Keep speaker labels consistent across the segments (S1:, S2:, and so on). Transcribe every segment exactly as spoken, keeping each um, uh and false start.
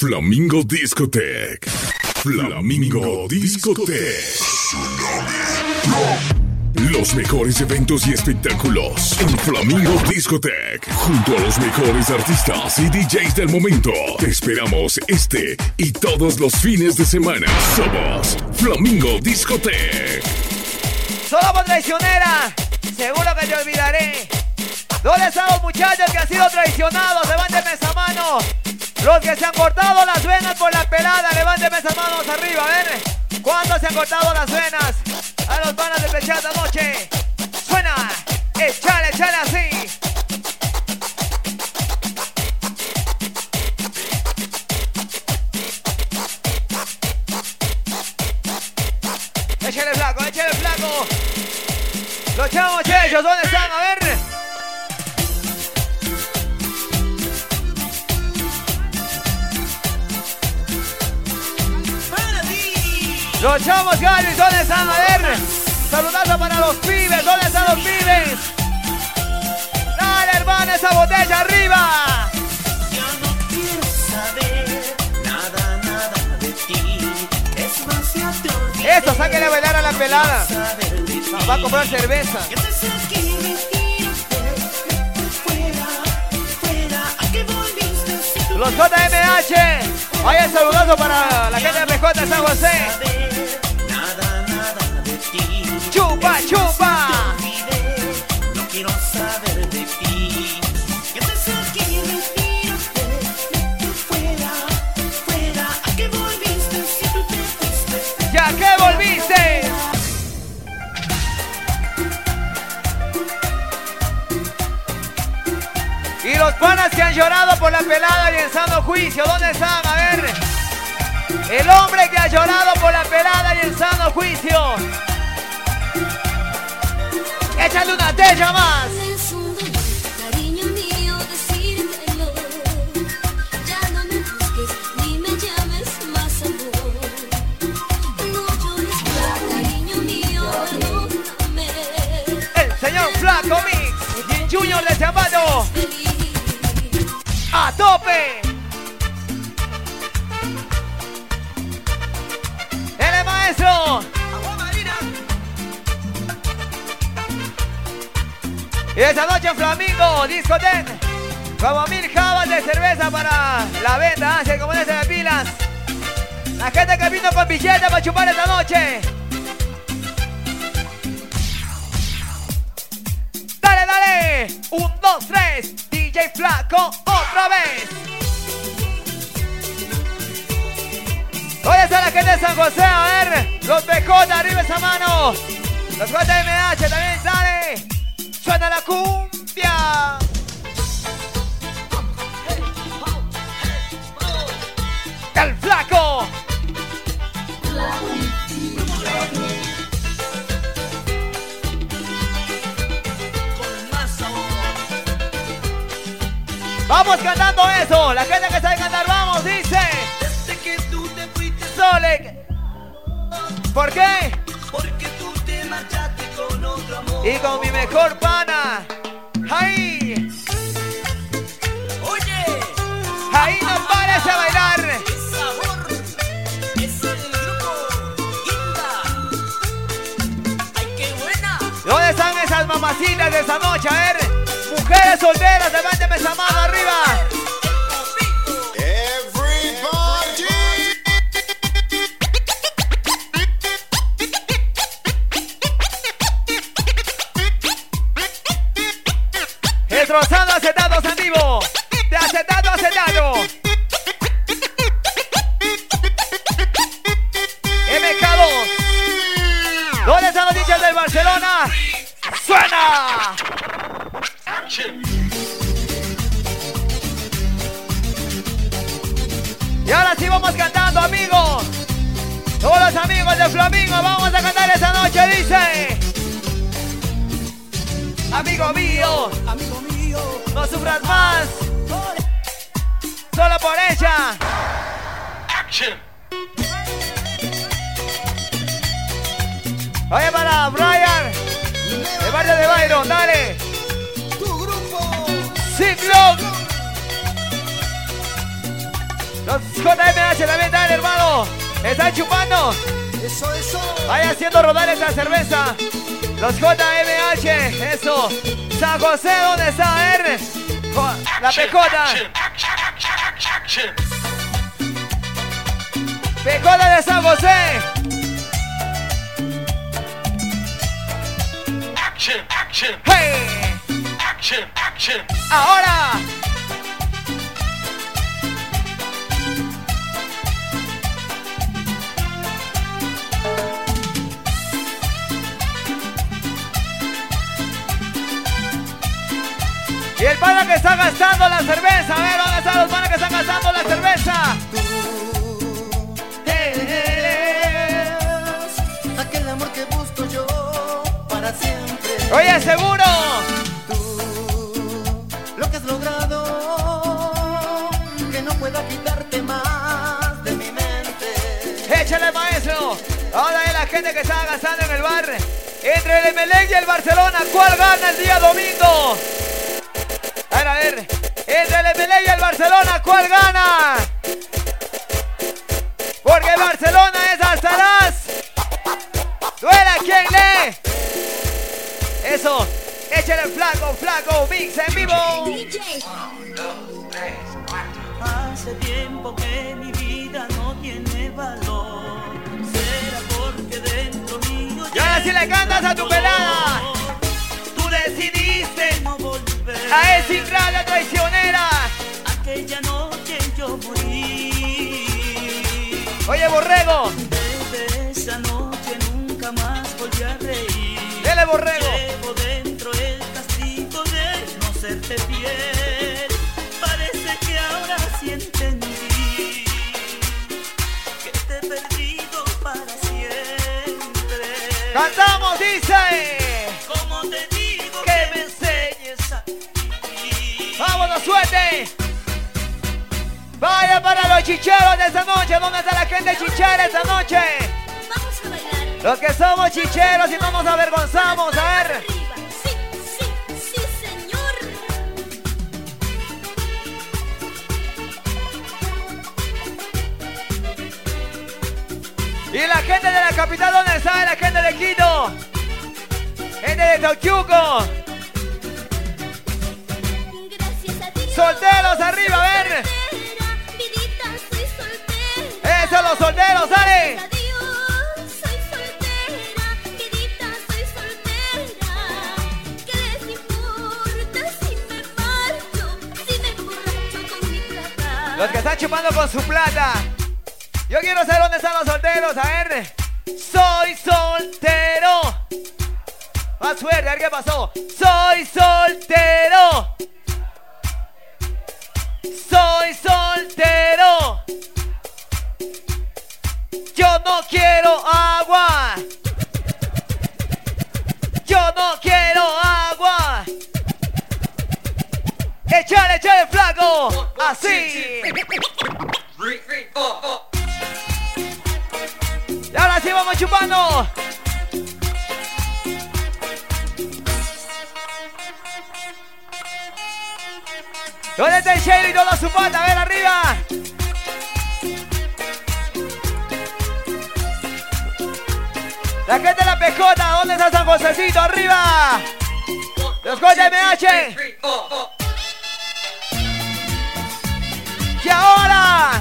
S1: Flamingo Discotech. Flamingo Discotech. Los mejores eventos y espectáculos en Flamingo Discotech. Junto a los mejores artistas y D Js del momento. Te esperamos este y todos los fines de semana. Somos Flamingo Discotech.
S2: Solo por traicionera, seguro que te olvidaré. ¿Dónde están los muchachos que han sido traicionados? Levánteme esa mano. Los que se han cortado las venas por la pelada, levánteme esas manos arriba, a ver. ¿Cuántos se han cortado las venas? A los panas de pechada esta noche. Suena, échale, échale así. Échale flaco, échale flaco. Los chavos ellos, ¿dónde están? A ver. Los chavos Galis, ¿dónde están? A ver. Saludazo para los pibes, ¿dónde están los pibes? Dale, hermano, esa botella arriba.
S3: Yo no quiero saber nada, nada de ti. Es más, ya te olvidé.
S2: Eso, sáquenle a bailar a la pelada. Nos va a comprar cerveza. Los J M H. Vaya, saludazo para la gente de P J de San José. Chupa, chupa.
S3: No quiero saber de ti. Que te saqué y retírate. Fuera, fuera. ¿A qué volviste si tú te fuiste?
S2: ¿Ya qué volviste? Y los panas que han llorado por la pelada y en sano juicio, ¿dónde están? A ver. El hombre que ha llorado por la pelada y en sano juicio. Échale una tella más.
S4: Cariño mío, decírtelo. Ya no me busques ni me llames más amor. No llores más, cariño mío, perdóname.
S2: El señor Flaco Mix y Junior de Zapato. ¡A tope! ¡Él es maestro! Y esta noche en Flamingo Discotech, como mil jabas de cerveza para la venta, así como de pilas. La gente que vino con billetes para chupar esta noche. ¡Dale, dale! Un, dos, tres, D J Flaco, otra vez. ¿Dónde está la gente de San José? A ver, los P J, arriba esa mano. Los J M H también sale. Suena la cumbia. El Flaco. Vamos cantando eso. La gente que sabe cantar, vamos, dice.
S3: Desde que tú te fuiste,
S2: Sole. ¿Por qué?
S3: porque tú te marchaste con otro amor.
S2: Y con mi mejor pana. ¡Ahí!
S3: Oye,
S2: ¡Ahí no pares de bailar!
S3: qué sabor. Es el grupo Hilda. Ay, qué buena.
S2: ¿Dónde están esas mamacitas de esa noche? A ver, mujeres solteras, levánteme esa mano arriba. Destrozando acetatos en vivo. De acetato a acetato. M K dos. ¿Dónde están los dichos del Barcelona? ¡Suena! Y ahora sí vamos cantando, amigos. Todos los amigos de Flamingo vamos a cantar esta noche, dice. Amigo mío,
S3: Amigo mío,
S2: no sufras más. Solo por ella. Oye, para Brian, el barrio de Byron, dale.
S3: tu grupo.
S2: Ciclón. Los J M H también están, hermano. Están chupando.
S3: Eso, eso.
S2: Vaya haciendo rodar esa cerveza. Los J M H, eso. San José, ¿dónde está? A ver. La P J. P J de San José. Hey. Ahora. Y el pana que está gastando la cerveza, a ver, ¿dónde están los panas que están gastando la cerveza?
S3: Aquel amor que busco yo para siempre.
S2: Oye, seguro.
S3: Tú, lo que has logrado, que no pueda quitarte más de mi mente.
S2: Échale, maestro. Ahora es la gente que está gastando en el bar. Entre el Emelec y el Barcelona, ¿cuál gana el día domingo? A ver, a ver. Entre el Emelec y el Barcelona, ¿cuál gana? Porque el Barcelona es Altaraz. Duela quien lee. Eso. Échale flaco, flaco, mix en vivo.
S5: Hace tiempo que mi vida no tiene valor. Será porque dentro mío.
S2: Y ahora sí le cantas a tu pelada.
S5: Tú decidiste no volver.
S2: A esa ingrata traicionera.
S5: Aquella noche yo morí.
S2: Oye, borrego.
S5: Desde esa noche nunca más volví a reír.
S2: Dele, borrego.
S5: Llevo dentro el castigo de no serte fiel. Parece que ahora sí entendí que te he perdido para siempre.
S2: Cantamos, dice.
S5: Como te digo
S2: Que
S5: que
S2: me
S5: me enseñes a vivir.
S2: ¡Vámonos, suerte! Vaya para los chicheros de esta noche. ¿Dónde está la gente chichera esta noche?
S4: Vamos a bailar.
S2: Los que somos chicheros y no nos avergonzamos. A ver.
S4: Arriba. Sí, sí, sí, señor.
S2: Y la gente de la capital, ¿dónde está? La gente de Quito. Gente de Tokyuco.
S4: Gracias a Dios.
S2: Solteros arriba, a ver.
S4: Soltera, vidita, soy soltera.
S2: Eso, los solteros, dale.
S4: Gracias a Dios, soy soltera, vidita, soy soltera. ¿Qué les importa si me marcho, si me emborracho con mi plata?
S2: Los que están chupando con su plata. Yo quiero saber dónde están los solteros. A ver. Soy soltero. Más fuerte, a ver qué pasó. Soy soltero. Soy soltero. Yo no quiero agua. Yo no quiero agua. Echale, echale, flaco. Así. Y ahora sí vamos chupando. ¿Dónde está el Shady y toda su pata? A ver, arriba. La gente de la P J, ¿dónde está San Josecito? ¡Arriba! Los J M H. Y ahora.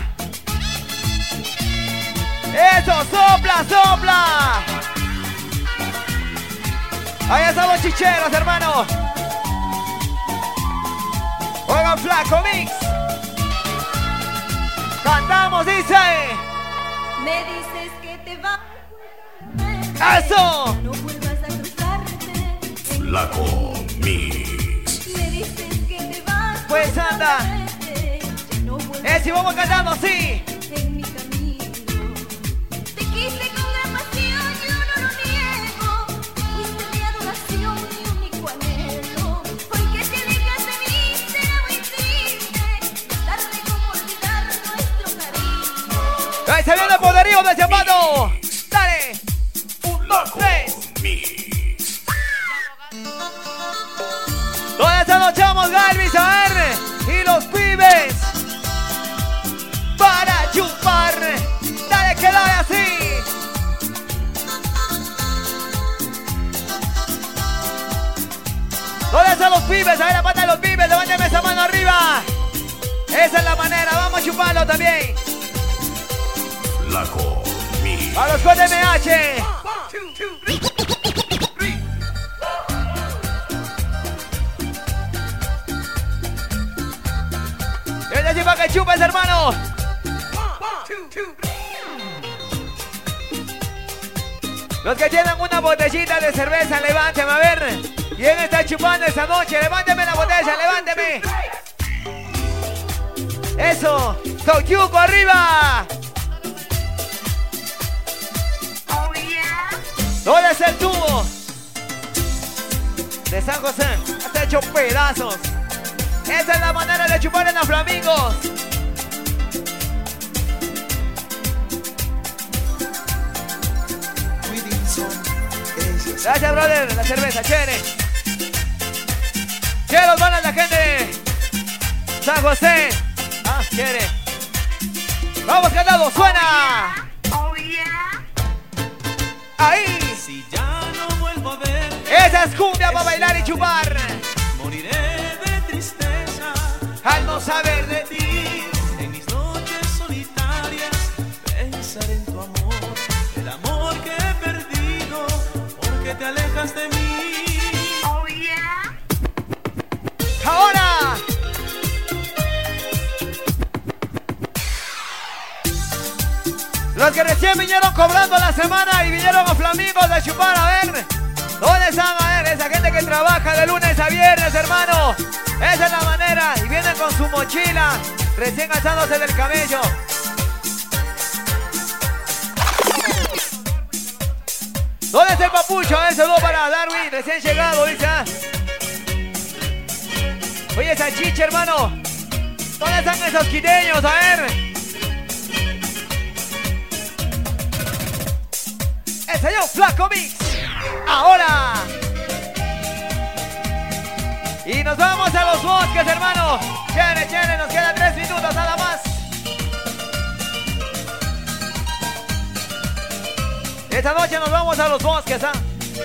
S2: Eso, sopla, sopla. Ahí están los chicheros, hermano. Oigan, flaco mix. Cantamos, dice.
S4: Me dices que te vas.
S2: ¡Eso!
S4: No vuelvas a cruzarte.
S1: Flaco Mix.
S4: Me dices que te vas.
S2: Pues anda.
S4: Ya no vuelvas
S2: Eh, si vamos cantando, sí.
S4: en mi camino. Te quise con gran pasión, yo no lo niego. Fuiste mi adoración, mi único anhelo. Hoy que te alejas de mí será muy triste. Tarde como olvidar nuestro cariño.
S2: Ahí se viene el poderío de ese mano. Dale. Un, dos, tres.
S1: Mix.
S2: ¿Dónde están los chamos, Galvis? A ver. Y los pibes. Para pibes, a ver la pata de los pibes, levánteme esa mano arriba. Esa es la manera, vamos a chuparlo también.
S1: Flaco Mix.
S2: A los J M H. Es decir, para que chupes, hermano. Los que tienen una botellita de cerveza, levánteme, a ver. ¿Quién está chupando esta noche? Levánteme la botella, levánteme. Eso. Tokyuko arriba. ¿Dónde es el tubo? De San José. Está hecho pedazos. Esa es la manera de chupar en los flamingos. Gracias, brother. La cerveza, chévere. Chévere los balas la gente de San José. Ah, chévere. Vamos, cantado, suena. Ahí.
S5: Si ya no vuelvo a ver,
S2: Esa es cumbia para bailar y chupar.
S5: moriré de tristeza
S2: Al no saber de
S5: de ti. En mis noches solitarias pensaré en tu amor, el amor que he perdido porque te alejas de mí.
S2: Ahora. Los que recién vinieron cobrando la semana y vinieron a Flamingos a chupar, a ver. ¿Dónde están? A ver, esa gente que trabaja de lunes a viernes, hermano. Esa es la manera. Y vienen con su mochila, recién alzándose del camello. ¿Dónde está el papucho? A ver, saludo para Darwin, recién llegado, dice. ah. Oye, esa chicha, hermano. ¿Dónde están esos quiteños? A ver. El señor Flaco Mix. Ahora. Y nos vamos a los bosques, hermano. Chévere, chévere, nos quedan tres minutos nada más. Esta noche nos vamos a los bosques, ¿ah?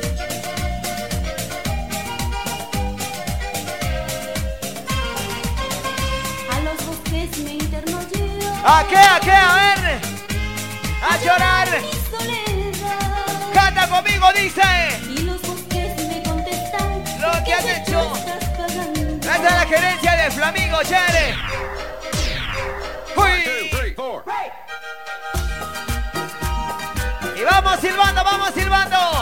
S4: A los bosques me interno yo.
S2: ¿A qué? ¿A qué? A ver. A llorar.
S4: Mi soledad.
S2: Canta conmigo, dice.
S4: Y los bosques me contestan.
S2: Lo que has
S4: ¿qué
S2: hecho?
S4: estás pagando?
S2: Esta es la gerencia de Flamingo, chévere. Uy. Y vamos silbando, vamos silbando.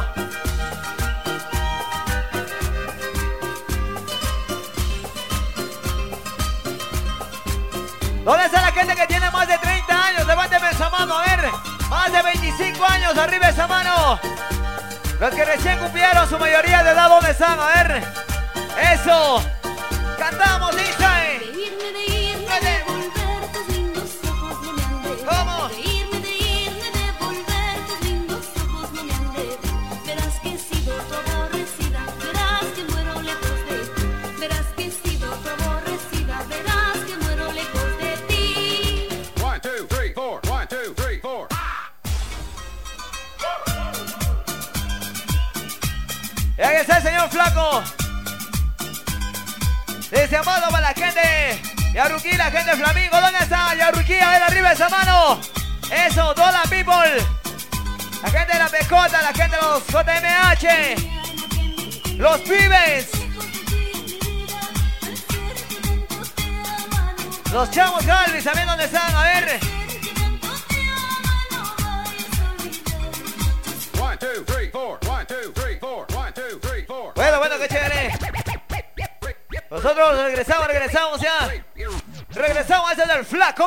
S2: ¿Dónde está la gente que tiene más de treinta años? Levánteme esa mano, a ver. Más de veinticinco años, arriba esa mano. Los que recién cumplieron su mayoría de edad, ¿dónde están? A ver. Eso. Cantamos, dice.
S4: De irme, de irme, de volver tus lindos ojos no me han de.
S2: ¿Cómo?
S4: De irme, de irme, de volver tus lindos ojos no me han de. Verás que he sido tu aborrecida, verás que muero lejos de ti. Verás que he sido tu aborrecida, verás que muero lejos de ti.
S1: One, two, three, four. One, two, three, four.
S2: Y ahí está el señor Flaco. Dice amado para la gente Yaruquí, la gente de Flamingo. ¿Dónde está Yaruquí? A ver arriba esa mano. Eso, toda la people. La gente de la Pecota, la gente de los J M H. Los pibes. Los chavos Galvis, ¿saben dónde están? A ver.
S1: One, two, three, four. One, two, three, four. One, two, three, four.
S2: Bueno, bueno, qué chévere. Nosotros regresamos, regresamos ya. Regresamos, ese es el Flaco.